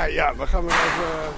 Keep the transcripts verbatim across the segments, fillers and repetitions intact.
ja, we gaan weer even...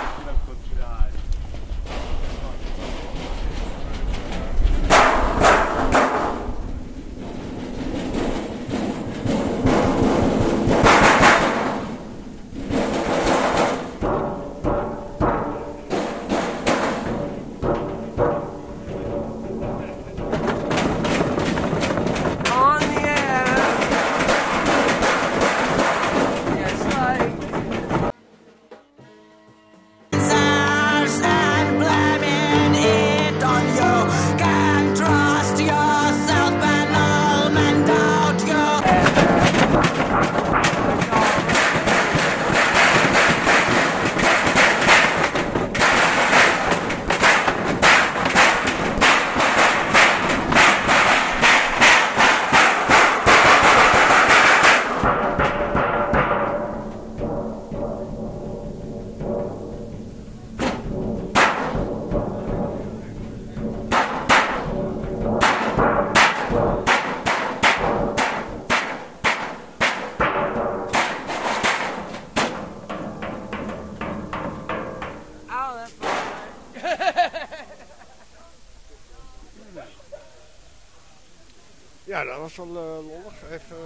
Ja, dat was wel uh, lollig. Even...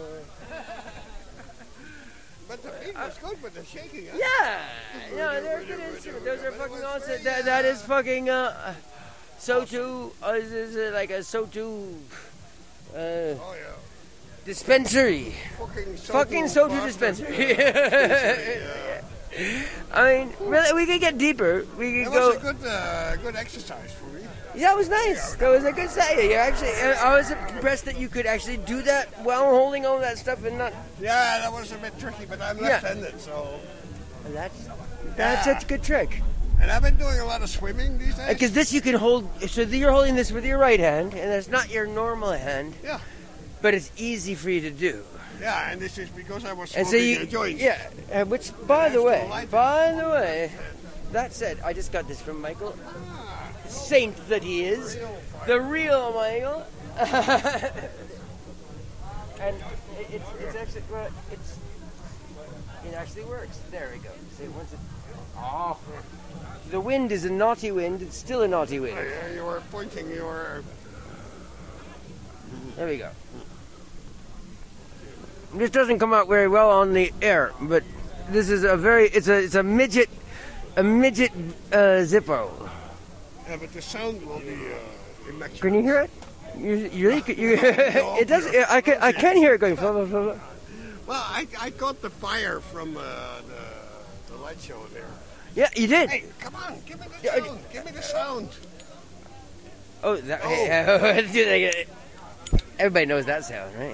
But the beat was good with the shaking, huh? Yeah! No, they're good instruments. Those are fucking awesome. That, that is fucking, uh... Sotu... Uh, is, is it like a Sotu... Uh... Oh, yeah. Dispensary. Fucking Sotu, fucking Sotu dispensary. yeah. I mean, really, we could get deeper. We could that go... was a good, uh, good exercise for me. Yeah, it was nice. That was a good sight. You actually, I was impressed that you could actually do that while holding all that stuff and not. Yeah, that was a bit tricky, but I'm left-handed, yeah. so. And that's that's yeah. a good trick. And I've been doing a lot of swimming these days. Because this you can hold. So you're holding this with your right hand, and that's not your normal hand. Yeah. But it's easy for you to do. Yeah, and this is because I was and smoking so you, a joint. Yeah, uh, which, by the way, by the way, that said, I just got this from Michael. Saint that he is, the real Michael. And it, it's, it's actually, well, it's, it actually works. There we go. See, once it, oh, the wind is a naughty wind. It's still a naughty wind. Oh, yeah, you were pointing your. There we go. This doesn't come out very well on the air, but this is a very, it's a, it's a midget, a midget uh, Zippo. Yeah, but the sound will be uh, immaculate. Can you hear it? You, you really, you, no, it does. I can, I can hear it going. Blah, blah, blah, blah. Well, I, I got the fire from uh, the, the light show there. Yeah, you did. Hey, come on, give me the sound. Give me the sound. Oh, that. Oh. Everybody knows that sound, right?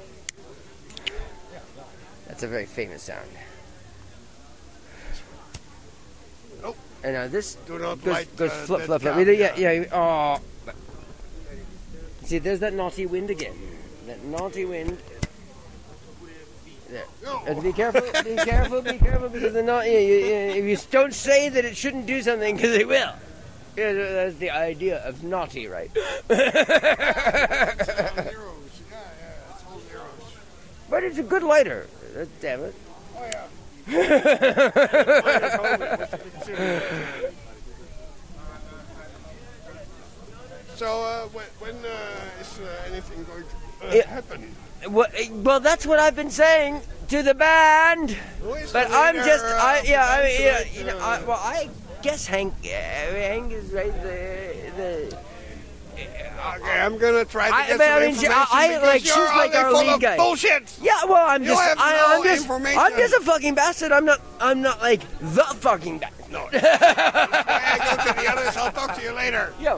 That's a very famous sound. Nope. And now this Do not goes, light, goes uh, flip, flip, flip. Yeah, yeah, yeah. Oh. See, there's that naughty wind again. That naughty wind. There. No. Uh, be careful, be careful, be careful, because the naughty. You, you, if you don't say that it shouldn't do something, because it will. Yeah, that's the idea of naughty, right? But it's a good lighter. Uh, damn it. Oh, yeah. So, uh, when, when uh, is uh, anything going to uh, it, happen? Well, well, that's what I've been saying to the band. But I'm leader, just, I, yeah, I mean, yeah, you know, I, well, I guess Hank, uh, Hank is right the, the Okay, I'm gonna try to I, get I some mean, information I, I like she's like our full lead of guy. Bullshit. Yeah, well, I'm you just, have I, no I'm just, information. I'm just a fucking bastard. I'm not, I'm not like the fucking bastard. No. When I go to the others, I'll talk to you later. Yo.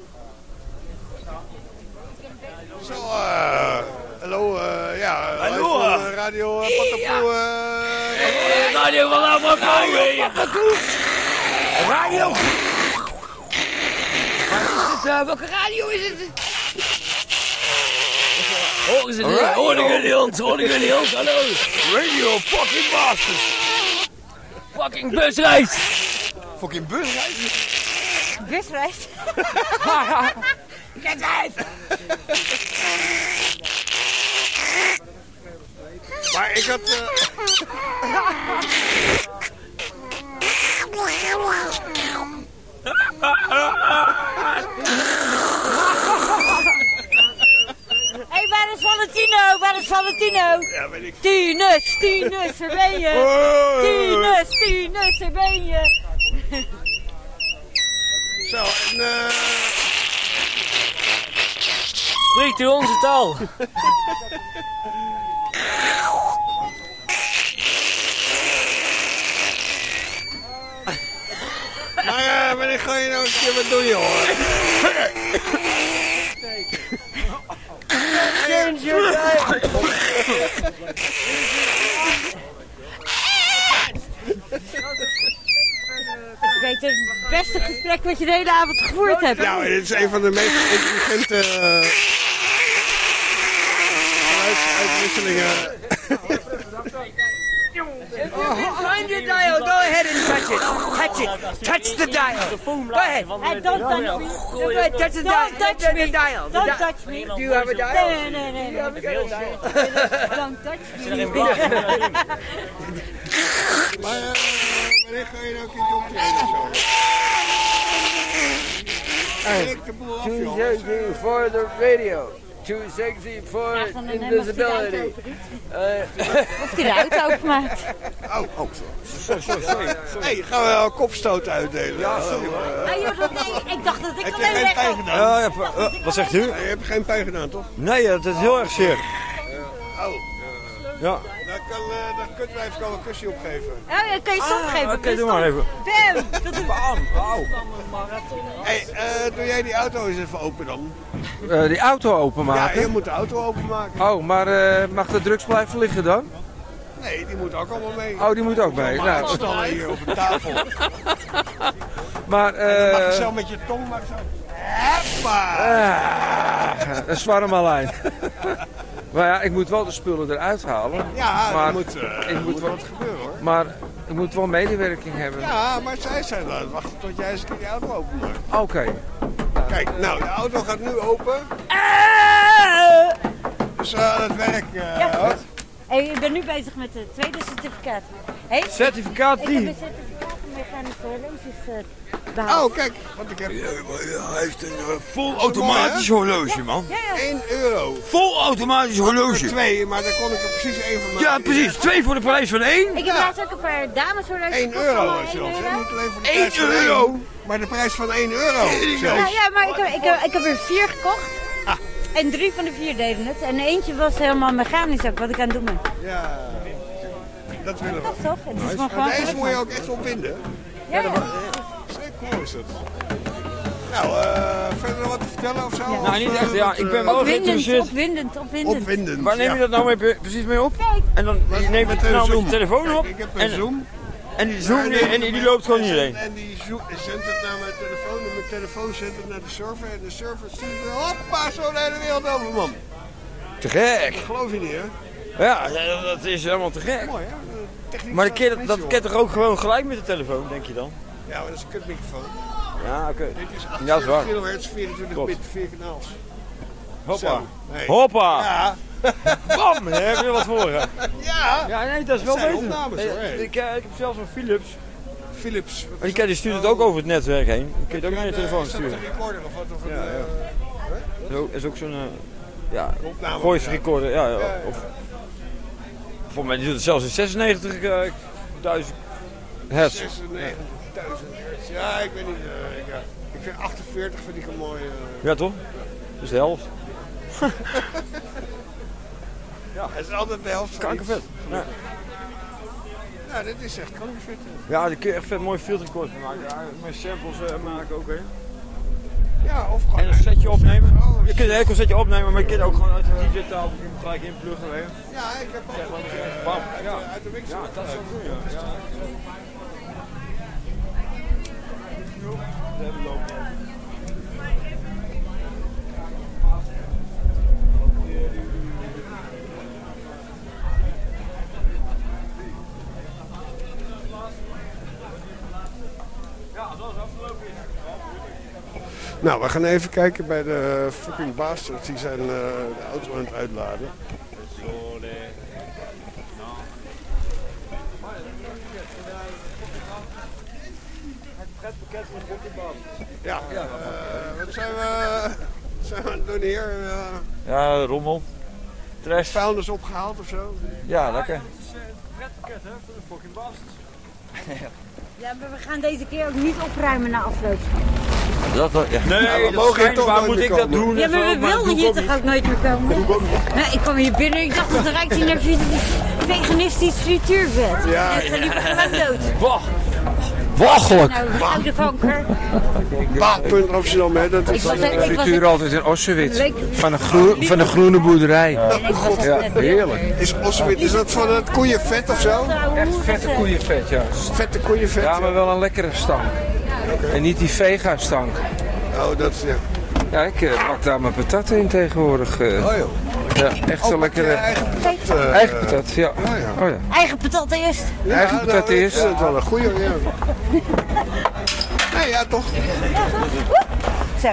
So, uh, hello, uh, ja, hallo. Live van uh, Radio uh, Patapoe. Uh, Radio van Patapoe. Radio. Wat is het? Uh, welke radio is het? Horen ze niet? Horen jullie ons? Horen jullie ons? Hallo. Radio fucking Masters. Fucking busreis. Fucking busreis? Busreis? Kijk uit. Maar ik had... Uh... Ja, weet ik. Tinus, Tinus, daar ben je. Oh. Tinus, Tinus, daar ben je. Zo, en eh... Spreekt u onze taal? Maar uh, wanneer ga je nou een keer wat doen, joh? Change your diet. Ik weet het beste gesprek wat je de hele avond gevoerd hebt. Nou, dit is een van de meest intelligente uh, geluidsuitwisselingen. Find your dial. Go ahead and touch it. Touch it. Touch the dial. Go ahead. Hey, don't touch me. Go ahead. Touch the dial. Don't touch me. The dial. Don't touch me. Do you have a dial? Nee, nee, nee. You have a dial. Don't touch me. Maar uh, wanneer ga je nou een keertje optreden of zo? Trek de boel af, Too joh. sexy for the radio. Too sexy for invisibility. Of die de auto openmaakt. Oh, oh, sorry. Sorry, sorry. Hé, hey, gaan we wel kopstoten uitdelen? Ja, sorry. Ah, joh, dat, nee, ik dacht dat ik Heb je alleen geen weg pijn had. gedaan? Ja, ja, uh, wat zegt u? Nee, je hebt geen pijn gedaan, toch? Nee, het is heel erg zeer. Oh. Ja. Dan kan uh, dat kutwijf kan een kusje opgeven. Oh, ja, kan je stop geven? Oké, doe maar even. Bam! Dat is Bam, wauw. Hé, hey, uh, doe jij die auto eens even open dan? Uh, die auto Ja, openmaken? je moet de auto openmaken. Oh, maar uh, mag de drugs blijven liggen dan? Nee, die moet ook allemaal mee. Oh, die moet ook mee. Maar Nou, het staan hier op de tafel. maar, En dan mag je uh, zo met je tong maar zo... Hoppa! uh, een zwarmalijn. Maar ja, ik moet wel de spullen eruit halen. Ja, maar er moet, uh, ik er moet moet wel- wat gebeuren hoor. Maar ik moet wel medewerking hebben. Ja, maar zij zijn aan het wachten tot jij eens een keer die auto openmaakt. Oké. Kijk, nou, de auto gaat nu open. Dus uh, aan het werk. Uh, Ja, goed. Hey, ik ben nu bezig met het tweede certificaat. Hey, Certificaat ik heb een die. certificaat om mechanische horloges uh, behaald. Oh, kijk, want ik heb Hij heeft een uh, vol automatisch horloge, man. Ja, ja. één euro. Vol automatisch horloge. Twee, maar daar kon ik er precies één van maken. Ja, precies. Twee voor de prijs van één. Ik heb laatst ook een paar dameshorloges één gekocht, euro allemaal is één zelfs. hè. euro. Niet alleen voor de één prijs van euro? één, maar de prijs van één euro. Ja, zelfs. ja, maar ik heb, ik, heb, ik heb er vier gekocht. Ah. En drie van de vier deden het. En eentje was helemaal mechanisch ook, wat ik aan het doen ben. Ja, dat willen we. Dat toch? Het is maar Maar gewoon... deze moet je ook echt opwinden. Ja, ja. Zeker cool is dat. Nou, uh, verder nog wat te vertellen of zo? Ja. Nou, niet echt. Ja, ik ben wel Opwindend, geïnteresseerd. opwindend, opwindend. Opwindend. Waar neem je ja. dat nou mee, precies mee op? Kijk, En dan je neemt Met het een nou met zoom. je telefoon op. Kijk, ik heb een En, zoom. en die zoom die, en die, die loopt gewoon hierheen. En die zo- zendt het naar mijn telefoon en mijn telefoon zendt het naar de server. En de server stuurt het hoppa zo de hele wereld over, man. Te gek. Dat geloof je niet, hè? Ja, dat is helemaal te gek. Mooi, hè? De techniek Maar dat staat kan niet, dat joh. kan toch ook gewoon gelijk met de telefoon, denk je dan? Ja, maar dat is een kutmicrofoon. Ja, oké. Dit is Ja, dat is waar. achtenveertig kilohertz, vierentwintig Klopt. bit, vier kanaals. Hoppa. Zo. Nee. Hoppa. Ja. Bam, daar heb je wat voor. Hè? Ja. Ja, nee, dat is wel Dat zijn beter. opnames, Nee, hoor, hè. ik, eh, ik heb zelfs een Philips. Philips. Maar die, kan- die stuurt het ook over het netwerk heen. Die kun je het ook naar je telefoon Is dat sturen. een recorder of wat? Of een, Ja, ja. eh, Zo is ook zo'n uh, ja, opname? voice Ja. recorder. Ja, ja. Ja, ja. Of, voor mij die doet het zelfs in zesennegentigduizend hertz. zesennegentigduizend hertz. Ja, ik weet niet. eh, ik, ja. ik vind achtenveertig vind ik een mooi. eh, Ja, toch? Dus de helft. Het is altijd de helft van Kankervet. iets. Ja. Ja, dit is echt kankervet. hè. Ja, daar kun je echt vet mooie field records van maken. Ja, met samples uh, maken ook, hè. Ja, of gewoon. En een setje opnemen. Oh, Je kunt een enkel setje opnemen, maar je kunt ook gewoon uit de D J-tafel gelijk inpluggen. Hè. Ja, ik heb ook wat eh, Bam. uit, Ja. de- uit de mixer. Ja, dat is ook goed, ja. Ja. We hebben lopen. Nou, we gaan even kijken bij de fucking bastards. Die zijn uh, de auto aan het uitladen. Ja, uh, wat zijn we, wat zijn we aan het doen hier? Uh, Ja, rommel. Stress. Vuilnis opgehaald of zo? Ja, lekker. Ja, maar we gaan deze keer ook niet opruimen na afloop. Dat wel, ja. Nee, we dat mogen schijnt, toch waar nooit moet meer ik dat komen. doen? Ja, maar we wilden hier toch ook nooit meer komen? Nou, ik kwam hier binnen en ik dacht, dat ruikt hier naar veganistisch frituurvet. Ja. En dan liep ik gewoon dood. Wah. Walgelijk. Nou, oude kanker. Baanpunt Amsterdam, hè? Dat Ik is was, uh, ik was Frituur altijd in Ossewit. Week- Van een, groe, van een groene boerderij. en ik was Ja, net- heerlijk. is Ossewit, is dat van het koeienvet of zo? Echt vette koeienvet, ja. Vette koeienvet? Ja, maar wel een lekkere stank. En niet die vega-stank. Oh, dat is, ja. Ja, ik uh, pak daar mijn patat in tegenwoordig. uh. Oh joh. Ja, echt Oh, een pak je lekkere... eigen patat, uh, Eigen patat, ja. ja, ja. Oh, ja. Eigen patat eerst. Eigen patat nou, ik eerst. vind het wel een goeie, ja. Nee, ja, toch? Zo.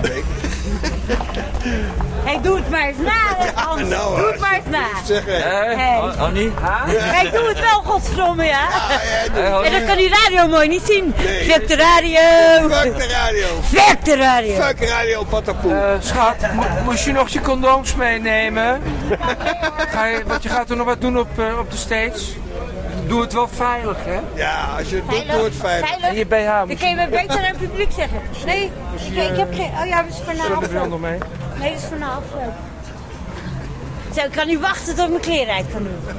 Hey, doe het maar eens na, Hans. nou, doe het maar eens na. Zeg, hé. Hé, Hey. An- Annie? Hey, doe het wel, godverdomme, ja. Hé, En Annie? dan kan die radio mooi niet zien. Nee. Fuck de radio. Fuck de radio. Fuck de radio. Fuck radio patapoe. Uh, schat, mo- moest je nog je condooms meenemen? Ga je, want je gaat er nog wat doen op, uh, op de stage. Doe het wel veilig, hè? Ja, als je het doet, doe het veilig. En je B H Dan moet kun je me beter aan het publiek zeggen. Nee, nee, ik heb geen... Oh ja, dat is voor na je er wel afloop. nog mee. Nee, dat is voor na afloop. Zo, ik kan niet wachten tot ik mijn kleren uit kan doen.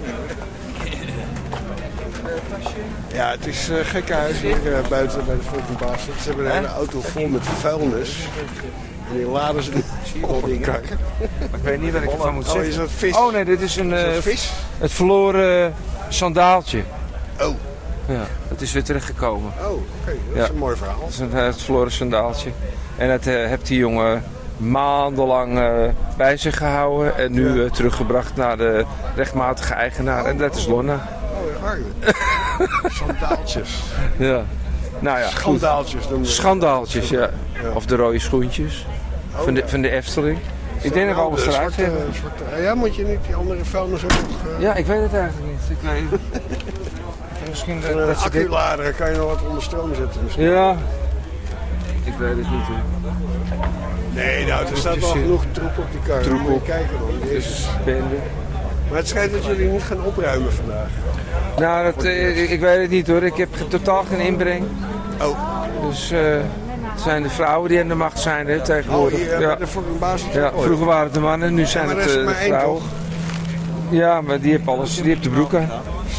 Ja, het is uh, gekke huis hier uh, buiten bij de Fucking Bastards. Ze hebben een hele auto vol met vuilnis. En die laden ze nu op elkaar. Maar ik weet niet wat ik ervan moet Oh, is zeggen. dat vis? Oh nee, dit is een, Is uh, dat vis? het verloren sandaaltje. Oh, Ja, het is weer terechtgekomen. oh oké. Dat is Ja. een mooi verhaal. Het is een, uh, het verloren sandaaltje. En het uh, heeft die jongen maandenlang uh, bij zich gehouden. En nu uh, teruggebracht naar de rechtmatige eigenaar. En dat is Lorna. Oh, waar? Sandaaltjes. Ja. Nou ja, goed. Schandaaltjes noemen we. Schandaaltjes, ja. Of de rode schoentjes. Van de, van de Efteling. Ik denk dat we alles Ja, de eruit zwarte- hebben. zwarte- Ja, moet je niet die andere vuilnis ook nog... Uh, Ja, ik weet het eigenlijk niet. Ik weet Misschien dat, Een dat ze dit... acculader kan je nog wat onder stroom zetten misschien. Ja. Ik weet het niet hoor. Nee, nou, er staat wel genoeg troep op die kar. Troep Moet je op. kijken dan. Die is- Dus bende. Maar het schijnt dat jullie niet gaan opruimen vandaag. Nou, dat, eh, ik, ik weet het niet hoor. Ik heb ge- totaal geen inbreng. Oh, Dus eh, het zijn de vrouwen die aan de macht zijn hè, oh tegenwoordig. hier ja. bij de fucking baas. Ja, vroeger waren het de mannen, nu zijn maar het er is eh, maar de één, vrouwen. toch? Ja, maar die heeft alles. Die heeft de broek aan.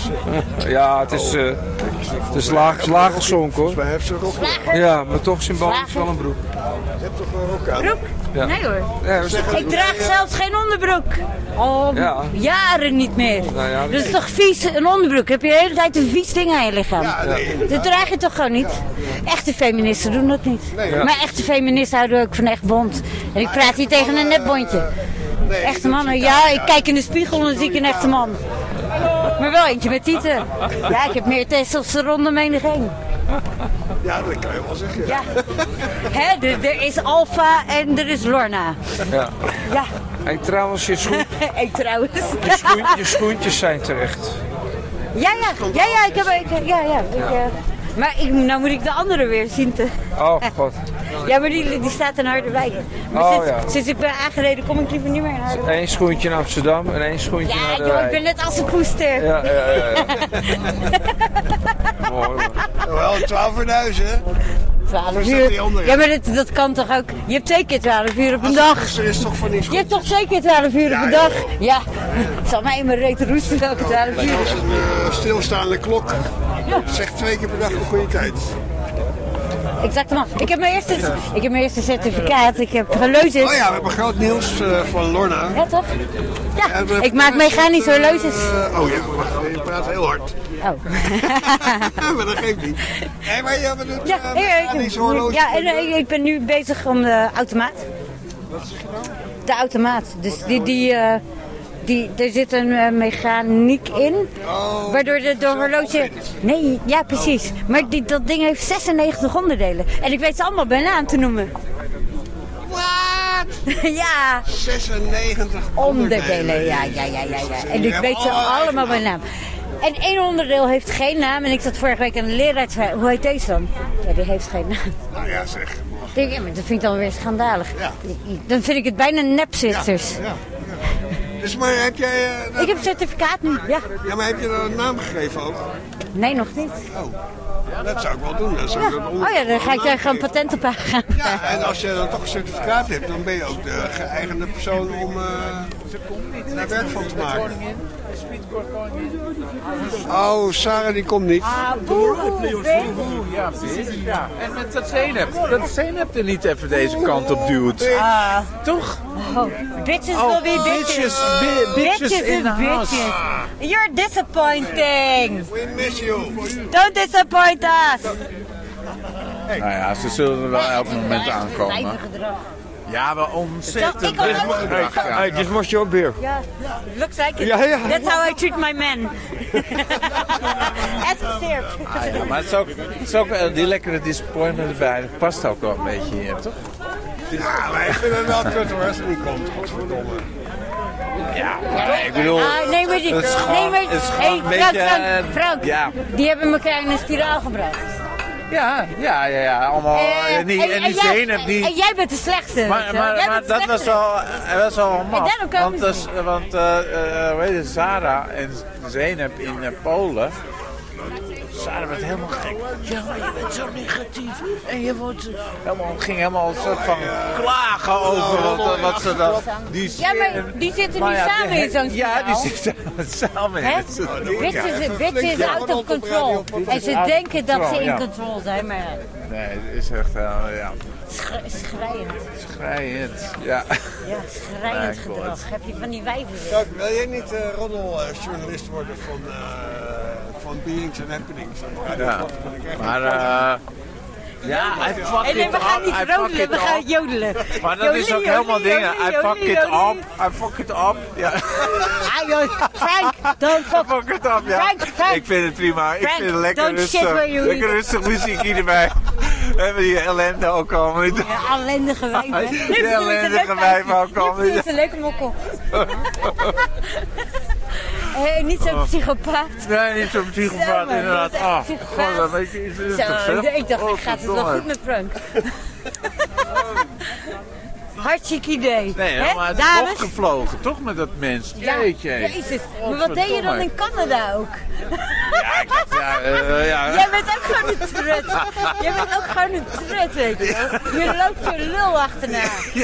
Ja, het is, eh, het is laag, laag gezonken hoor. Volgens mij heeft ze een rok. Je Ja, maar toch symbolisch wel een broek. hebt toch een rok aan? Broek? Ja. Nee hoor. Ja, we zeggen- Ik draag zelfs geen onderbroek. Al Ja. jaren niet meer. Nou ja, Dat is toch vies, een onderbroek? Heb je de hele tijd een vies ding aan je lichaam? Ja, nee. Dat draag je toch gewoon niet? Echte feministen doen dat niet. Nee. Maar echte feministen houden ook van echt bond. En ik praat hier tegen een nepbondje. Nee, Echte dat mannen, is- ja, ik kijk in de spiegel en dan zie ik een echte man. Maar wel eentje met tieten. Ja, ik heb meer testosteron dan menigeen. Ja, dat kan je wel zeggen. Ja. Hè, er, er is Alfa en er is Lorna. Ja. Ja, Hey, trouwens, je, schoen, ik trouwens. je, schoen, je schoentjes zijn terecht. Ja, ja, ja, ja, ik heb, ik, ja, ja. Ik, eh, maar ik, nou moet ik de andere weer zien te... Oh god. Ja, maar die, die staat in Harderwijk. Maar Oh, sinds, ja. sinds ik ben aangereden kom ik liever niet meer naar Harderwijk. Eén schoentje in Amsterdam en één schoentje Ja, naar de joh, ik wijk. ben net als een poester. Ja, ja, ja. ja. Mooi hoor. Wel twaalf uur huis, hè? twaalf Anders staat die uur. andere. Ja, maar dat, dat kan toch ook... Je hebt twee keer twaalf uur op een dag. Er is toch van die Je hebt toch twee keer twaalf uur op een dag? Ja. Het zal mij in mijn reet roesten elke twaalf uur. Als een uh, stilstaande klok zegt twee keer per dag een goede tijd. Exact, man. Ik heb mijn eerste, ik heb mijn eerste certificaat. Ik heb horloges. Oh ja, we hebben groot nieuws uh, van Lorna. Ja, toch? Ja, En we- ik maak mechanisch horloges. Uh, oh ja, wacht, je praat heel hard. Oh. Maar dat geeft niet. Hé, maar je doet Ja, uh, hier, mechanische ik, horloges. ja, en eh, ik ben nu bezig om de automaat. Wat zeg je nou? De automaat. Dus die, die, eh, die, er zit een eh, mechaniek in. Oh, Waardoor de, de horloge... Nee, ja precies. Maar die, dat ding heeft zesennegentig onderdelen. En ik weet ze allemaal bij naam te noemen. Wat? Ja, zesennegentig onderdelen. Ja, ja, ja, ja, ja. En ik weet ze allemaal bij naam. En één onderdeel heeft geen naam. En ik zat vorige week aan de leraar te vragen, hoe heet deze dan? Ja, die heeft geen naam. Nou ja, zeg. Ik denk, ja, maar dat vind ik dan weer schandalig. Ja. Dan vind ik het bijna nepzitters. Ja, ja. Dus maar heb jij... Uh, dat... Ik heb een certificaat nu, ja. Ja, maar heb je er een naam gegeven ook? Nee, nog niet. Oh. Dat zou ik wel doen. Dan zou Ja. ik dat onder... Oh ja, dan ga ik daar gewoon patent op gaan. Ja, en als je dan toch een certificaat hebt, dan ben je ook de geëigende persoon om uh, daar werk van te maken. Oh, Sarah die komt niet. Ah, boe, Ja, precies. Ja. En met dat zenup. Dat zenup er niet even deze kant op duwt. Ah. Toch? Oh, bitches Oh, will be bitches. bitches, bi- bitches in the is house. bitches. You're disappointing. We miss you. Don't disappoint us. Nou ja, ze zullen er wel elk moment aankomen. Wijvengedrag. Ja, maar ontzettend. Zo, ik kan ook- wijvengedrag, ja. Hey, just watch your beer. Ja, looks like it. Ja, ja. That's how I treat my men. As a syrup. Ah, ja, maar het is ook, het is ook wel die lekkere disappointment erbij. Dat past ook wel een beetje in, toch? Ja, maar ik vind het wel kut hoor als het niet komt. Godverdomme. Ja, maar ik bedoel... Ah, nee, maar die... Het is gewoon- nee, maar, het is gewoon hey, een Frank, beetje, Frank, eh, Frank, ja. die hebben elkaar in een spiraal gebracht. Ja, ja, ja, ja. Allemaal... Eh, en die, en die jij- zenup, die... En jij bent de slechtste. Maar, weet je. maar, Jij maar bent de dat was slechtste. wel, dat was wel maf. daarom kan Want, ik dus, want uh, uh, hoe heet het, Sarah en Zeynep in uh, Polen. Sarah werd helemaal gek. Ja, maar je bent zo negatief. En je wordt helemaal, ging helemaal een soort van klagen over wat, wat ze dan... Die Ja, maar die zitten maar nu ja, samen die- in zo'n Ja, die spiraal. zitten samen in Hè? het ding, ja. Bitches, bitches is out of control. En ze denken dat ze in Ja. control zijn, maar Nee, het is echt, uh, ja, sch- schrijend. schrijend. Ja. Ja, schrijend Nee, gedrag. Heb je van die wijven weer. Kijk, wil jij niet uh, roddeljournalist worden van, uh, van Beings and Happenings? Ja. Maar uh, ja, hij fuck Hey, nee, it we gaan up, niet hij fuck rodelen, it we gaan up. jodelen. Maar dat is ook Jodelie, helemaal jodelie, dingen. I fuck jodelie, it jodelie. up, I fuck it up. Ja. Ah, joh, Frank, don't I fuck. fuck it up, ja. Frank, Frank. Ik vind het prima. Ik Frank, vind het lekker don't shit rustig. where you Lekker eat. rustig muziekje erbij. We hebben die ellende ook al niet. Ja, ellendige wijven. Die ellendige wijven ook al Dit niet. is een leuke mokkel. Hey, niet zo'n psychopaat. Nee, niet zo'n psychopaat Zo, man, inderdaad. dat is echt Ah, psychopaat. god, dat weet je iets Zo, rustig zeg. ik dacht, ik gaat het wel goed met Frank. Hartstikke idee. Nee, Hè, maar het is dames? opgevlogen, toch met dat mens? Ja, Jeetje. Jezus. Maar wat deed je dan in Canada ook? Ja, ik dacht, ja, uh, ja. Jij bent ook gewoon een trut. Jij bent ook gewoon een trut, weet je wel. Je loopt je lul achterna.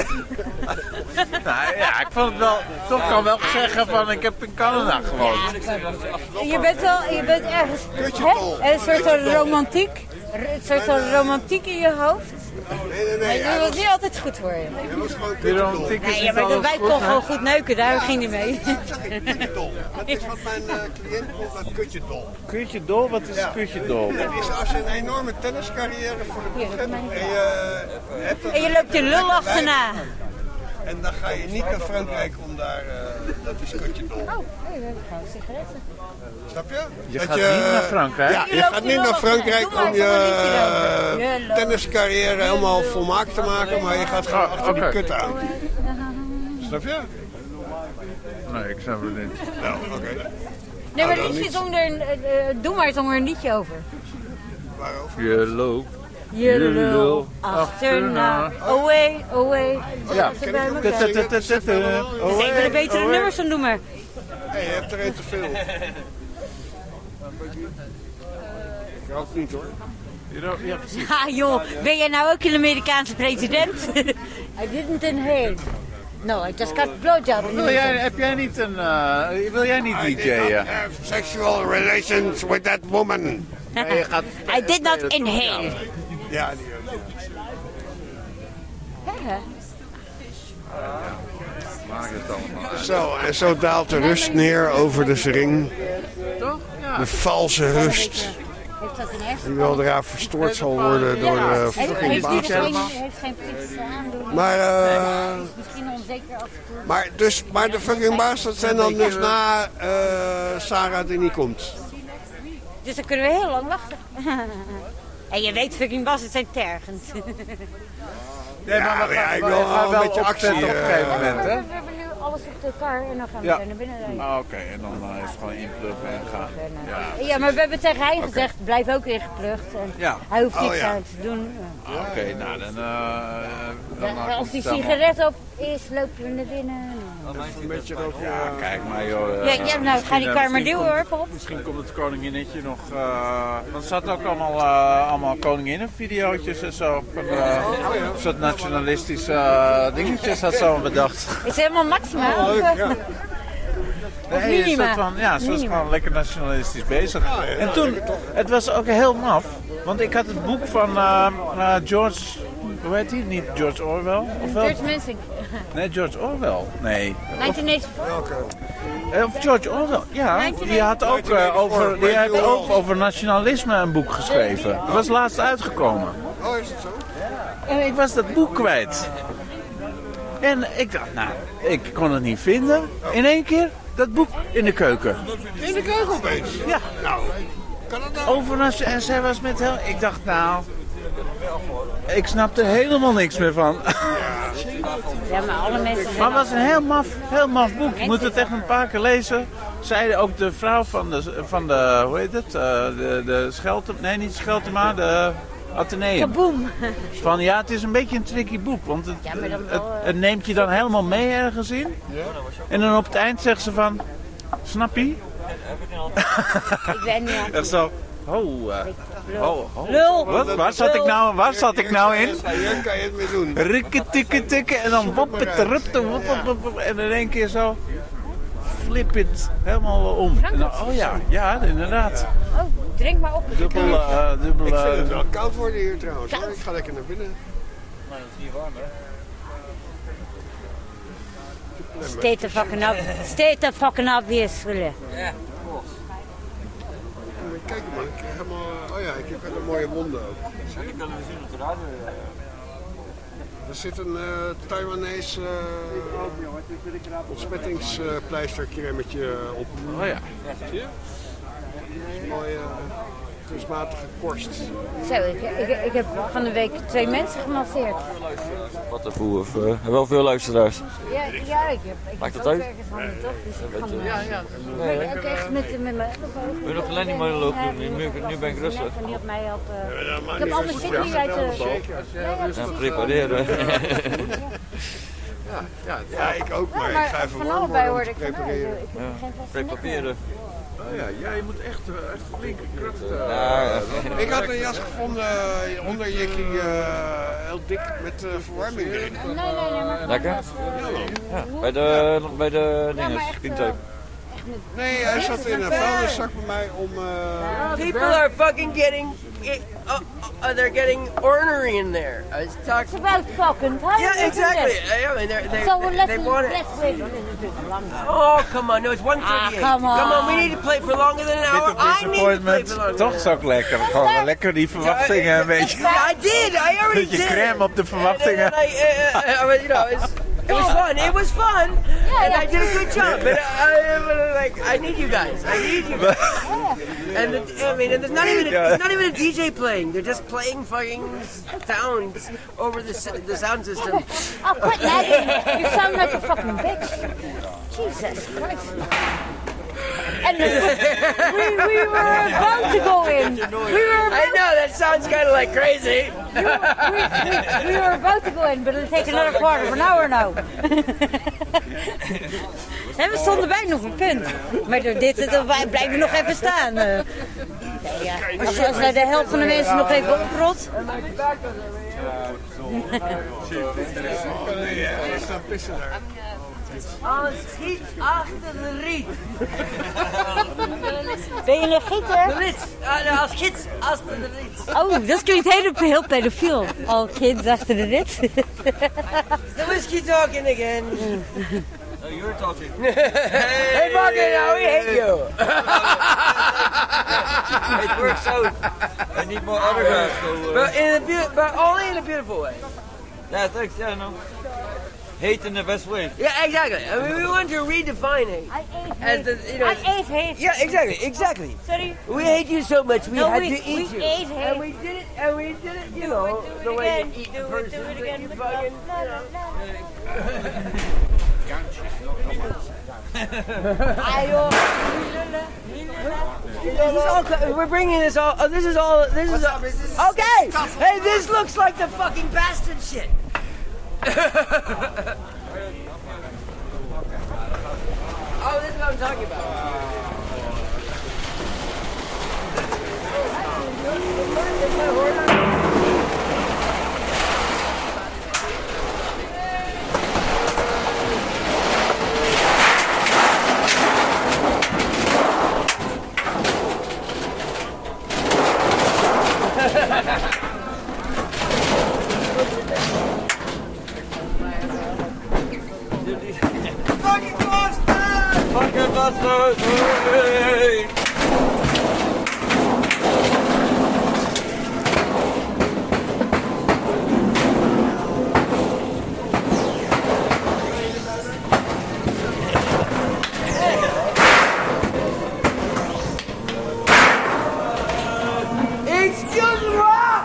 Nou, ja, ik vond het wel, toch kan wel zeggen van ik heb in Canada gewoond. Je bent wel, je bent ergens, hè? Een soort van romantiek. Een soort van romantiek in je hoofd. Nee, nee, nee. Maar dat was niet altijd goed voor je. Dat was gewoon Die kutjedol. romantiek is Nee, ja, niet maar alles wij goed, kon hè? gewoon goed neuken, daar ging hij mee. Kutjedol. Dat is wat mijn uh, cliënt noemt, dat kutjedol. Kutje dol, wat is een kutje dol? Dat is als je een enorme tenniscarrière voor de boeg hebt en je, uh, hebt dat En je loopt je lul achterna. en dan ga je niet naar Frankrijk om daar, uh, dat is kutjedol. Oh, nee, we hebben gewoon sigaretten. Snap je? Je Dat gaat niet naar Frankrijk? Ja, Je je loopt gaat je niet lul naar achterna. Frankrijk Doe maar om even een liedje je erover. Je uh, loopt. tenniscarrière helemaal volmaakt te maken, maar je gaat gewoon Oh, achter die oké. kut aan. Snap je? Nee, ik snap het niet. Nou, oké. Nee, maar dan liedje niet. zong er, een- eh, eh, doe maar zong er een liedje over. Waarover? Je loopt. Je lul lul achterna. achterna. Away, away. Ja. Ze bij elkaar. Dat is een van de betere nummers van Doe maar. Hey, je hebt er één te veel. Ik hoop niet hoor. Ja, precies. Ha joh, ben jij nou ook een Amerikaanse president? I didn't inhale. No, I just got blowjob. Wil jij, heb jij niet een, uh, wil jij niet I D did not J'en? have sexual relations with that woman. Nee, je gaat... I did not inhale. Ja, die ook. Hè? Maak het allemaal uit. Zo, en zo daalt de rust neer over de ring. Toch? Ja. De valse rust. Heeft dat een hersen? Die weldra verstoord zal worden door de Heeft, fucking heeft, hij baas. er geen, heeft geen psychische aandoening? Maar, uh, Misschien onzeker af en toe. maar, dus, maar de fucking baas, dat zijn dan dus na uh, Sarah die niet komt. Dus dan kunnen we heel lang wachten. En je weet, fucking Bas, het zijn tergend. Nee, maar we Ja, gaan, ik we wil gaan wel wel een beetje actie, opzetten op een eh. gegeven moment, hè? We hebben nu al alles op de kar en dan gaan we Ja. zo naar binnen rijden. Ah, oké, en dan uh, is het gewoon inpluggen en gaan. Ja, Ja, maar we hebben tegen hij gezegd, blijf ook ingeplucht. En Ja. hij hoeft niks Oh, ja. aan te doen. Ah, oké, okay, nou dan... Uh, dan Ja, maakt als het die allemaal- sigaret op is, lopen we naar binnen. Een beetje rook. Ja, kijk maar joh. Ja, ja, nou ga die misschien, kar uh, maar misschien duwen komt- hoor, Pop. Misschien komt het koninginnetje nog... Uh, want er zaten ook allemaal, uh, allemaal koninginnenvideootjes en zo. Van, uh, een soort nationalistische uh, dingetjes had ze allemaal bedacht. Is helemaal Maxima? Oh, of, leuk, eh, ja. of Nee, een Minima? soort van, ja, ze was Minima. gewoon lekker nationalistisch bezig. ja, En toen, het was ook heel maf. Want ik had het boek van uh, uh, George... Hoe heet hij? Niet George Orwell? Of wel? George Mensing. Nee, George Orwell. Nee. negentien negenennegentig. Eh, Of George Orwell, ja, die had ook, uh, over, die had ook over nationalisme een boek geschreven. Dat was laatst uitgekomen. Oh, is het zo? En ik was dat boek kwijt. En ik dacht, nou, ik kon het niet vinden. In één keer, dat boek in de keuken. In de keuken opeens? Ja, Nou, kan dat nou? over nation- en zij was met heel... Ik dacht, nou, ik snapte er helemaal niks meer van. Ja, maar alle mensen Maar zijn het was een heel maf, heel maf boek. Je moet het echt een paar keer lezen. Zei ook de vrouw van de, van de hoe heet het? Uh, de, de Schelte, nee niet Scheltema, de Atheneum. kaboom. Van ja, het is een beetje een tricky boek. Want het, Ja, maar dan het, wel, eh, het neemt je dan helemaal mee ergens in. En dan op het eind zegt ze van, snap je? Ik ben niet aan Echt zo, oh, uh, oh, oh. Lul. Wat? Waar zat ik nou, waar zat ik nou in? Hier kan je het mee doen. Rikke tikke tikke en dan wop het rutte wop, wop, wop, wop, en in één keer zo flip het helemaal om. En dan, oh ja, ja inderdaad. Oh, drink maar op. Dubbel, uh, dubbel. Ik vind het Uh, wel koud worden hier trouwens. hoor. Ik ga lekker naar binnen. Stay the fucking up. Stay the fucking obvious. Willen. Kijk man, ik krijg helemaal... Oh ja, ik heb hele mooie wonden ook. Er zit een uh, Taiwanese uh, ontsmettingspleistercremetje op. oh ja. Zie je? Een mooie uh, kunstmatige korst. Zo, ik, ik, ik heb van de week twee mensen gemasseerd. Wat een boer. Of, uh, wel veel luisteraars. Ja, ja ik heb, ik Maakt heb het ook uit? ergens handen toch? Dus ik kan, uh, Ja, ja. nee, ook echt met, met mijn elleboog. Wil je nog een Lenny monoloog doen? Nu, nu ben ik rustig. Van die op mij had... Uh, Ja, ik heb alle shit die uit de... Ja, prepareren. Ja, ik ook, maar, Maar ik ga even van warm allebei worden om hoorde te ik van, nou, prepareren. ik heb geen vaste nek meer. Prepareren. Oh ja, ja, je moet echt, uh, echt flinke kracht. Uh, Ja, ja. Ik had een jas gevonden, uh, onderjekkie, uh, heel dik met uh, verwarming erin. Nee, nee, nee, maar... Lekker? Ja, man. Ja, bij de, bij de Ja, maar dinges, echt... Kientuig. Uh, Nee, hij zat in een vuilniszak bij mij om... Uh, People are fucking getting, it, uh, uh, they're getting ornery in there. I was it's talking. about fucking... How Yeah, do you do exactly. that? Uh, yeah, I mean, they're, they, So they, let's, they want it. let's wait. Oh, come on. No, it's one thirty-eight. Ah, come on. we need to play for longer than an hour. Bit of I need to play disappointment. for longer. Toch zo lekker. Gewoon wel lekker die verwachtingen een beetje. I did. I already Beetje did. crème op de And verwachtingen. then I, uh, uh, I mean, you know, it's, it was fun. It was fun, and I did a good job. But I, I, like, I need you guys. I need you guys. And the, I mean, and there's not even a, Yeah. there's not even a D J playing. They're just playing fucking sounds over the s- the sound system. Oh, quit nagging. You sound like a fucking bitch. Jesus Christ. And we, we were about to go in. We were I about, know that sounds kind of like crazy. we, we were about to go in, but it'll take another quarter of an hour now. En we stonden bij nog een punt. Maar door dit dan wij blijven nog even staan. Uh, nee, ja. Als je als de helft van de mensen nog even oprot. Er staan pissen daar. Als giet achter de riet. Ben je een gieter? De riet. Uh, als gids achter de riet. Oh, dat klinkt heel, heel pedofiel. Al kids achter de rit. The whiskey talking again. No, you're talking. Hey, fucking now we hate you. It works out. I need more autographs. So, uh, But in a beau- but only in a beautiful way. yeah, thanks. Yeah, no. Hate in the best way. Yeah, exactly. I mean, we want to redefine hate. I ate As hate. the, you know, I ate hate. Yeah, exactly, exactly. Sorry. We hate you so much, we No, had we- to eat we you. ate hate. And we did it, and we did it, you Do know, it, do it the way again. you eat Do a it, person do it that again. you But fucking, la, you la, know. la, la. This is all, we're bringing this all. Oh, this is all. This is all, okay. Hey, this looks like the fucking bastard shit. Oh, this is what I'm talking about. Fucking bastard! Fucking bastard! Hey! It's just rock.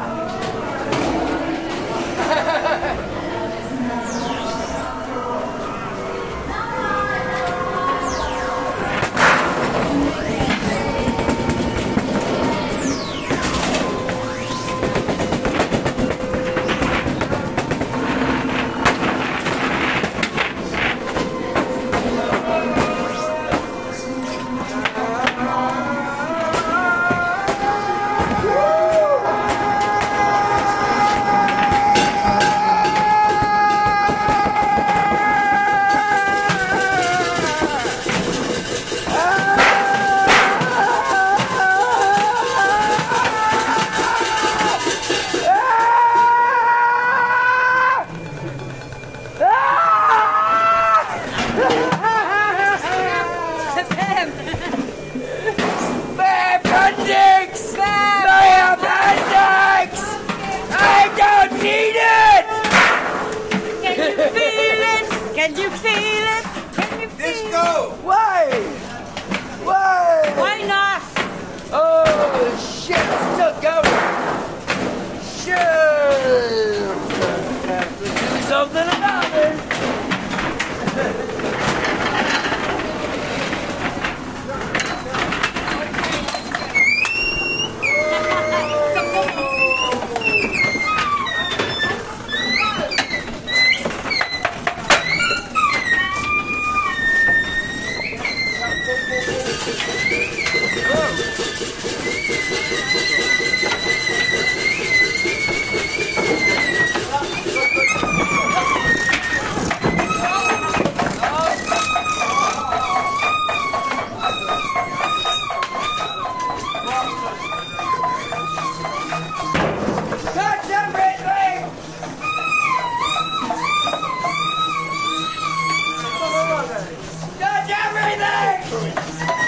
My appendix! My appendix! I don't need it! Can you feel it? Can you feel it? Can you feel it? Why? Why? Why not? Oh shit! It's still going. Sure. Have to do something about it. Touch everything! Touch everything!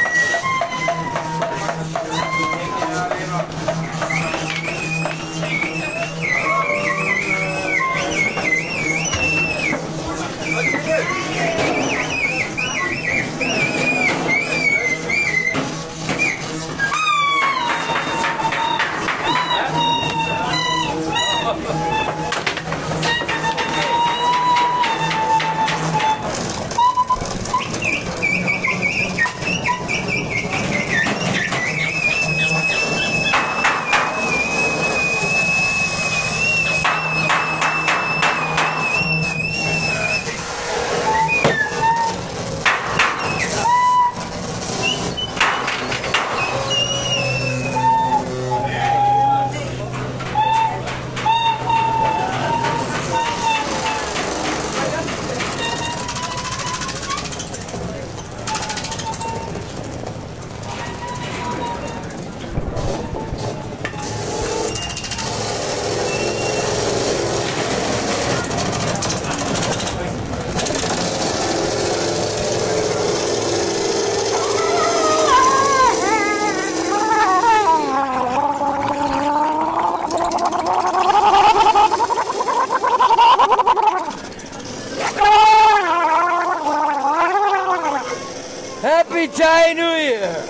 Happy Thai New Year!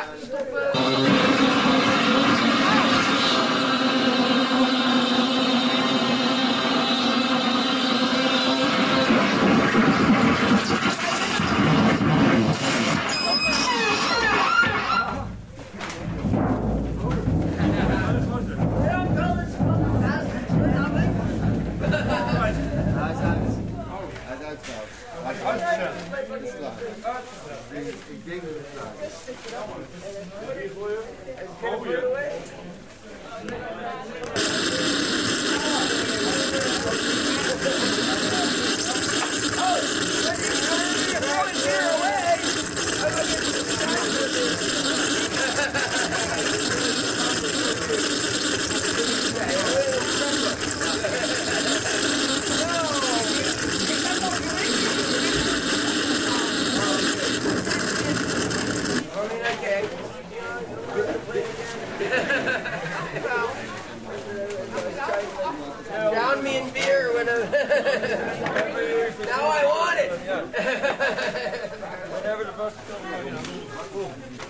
Ik denk dat Drown me in beer when I'm... Now I want it! Whenever the bus comes.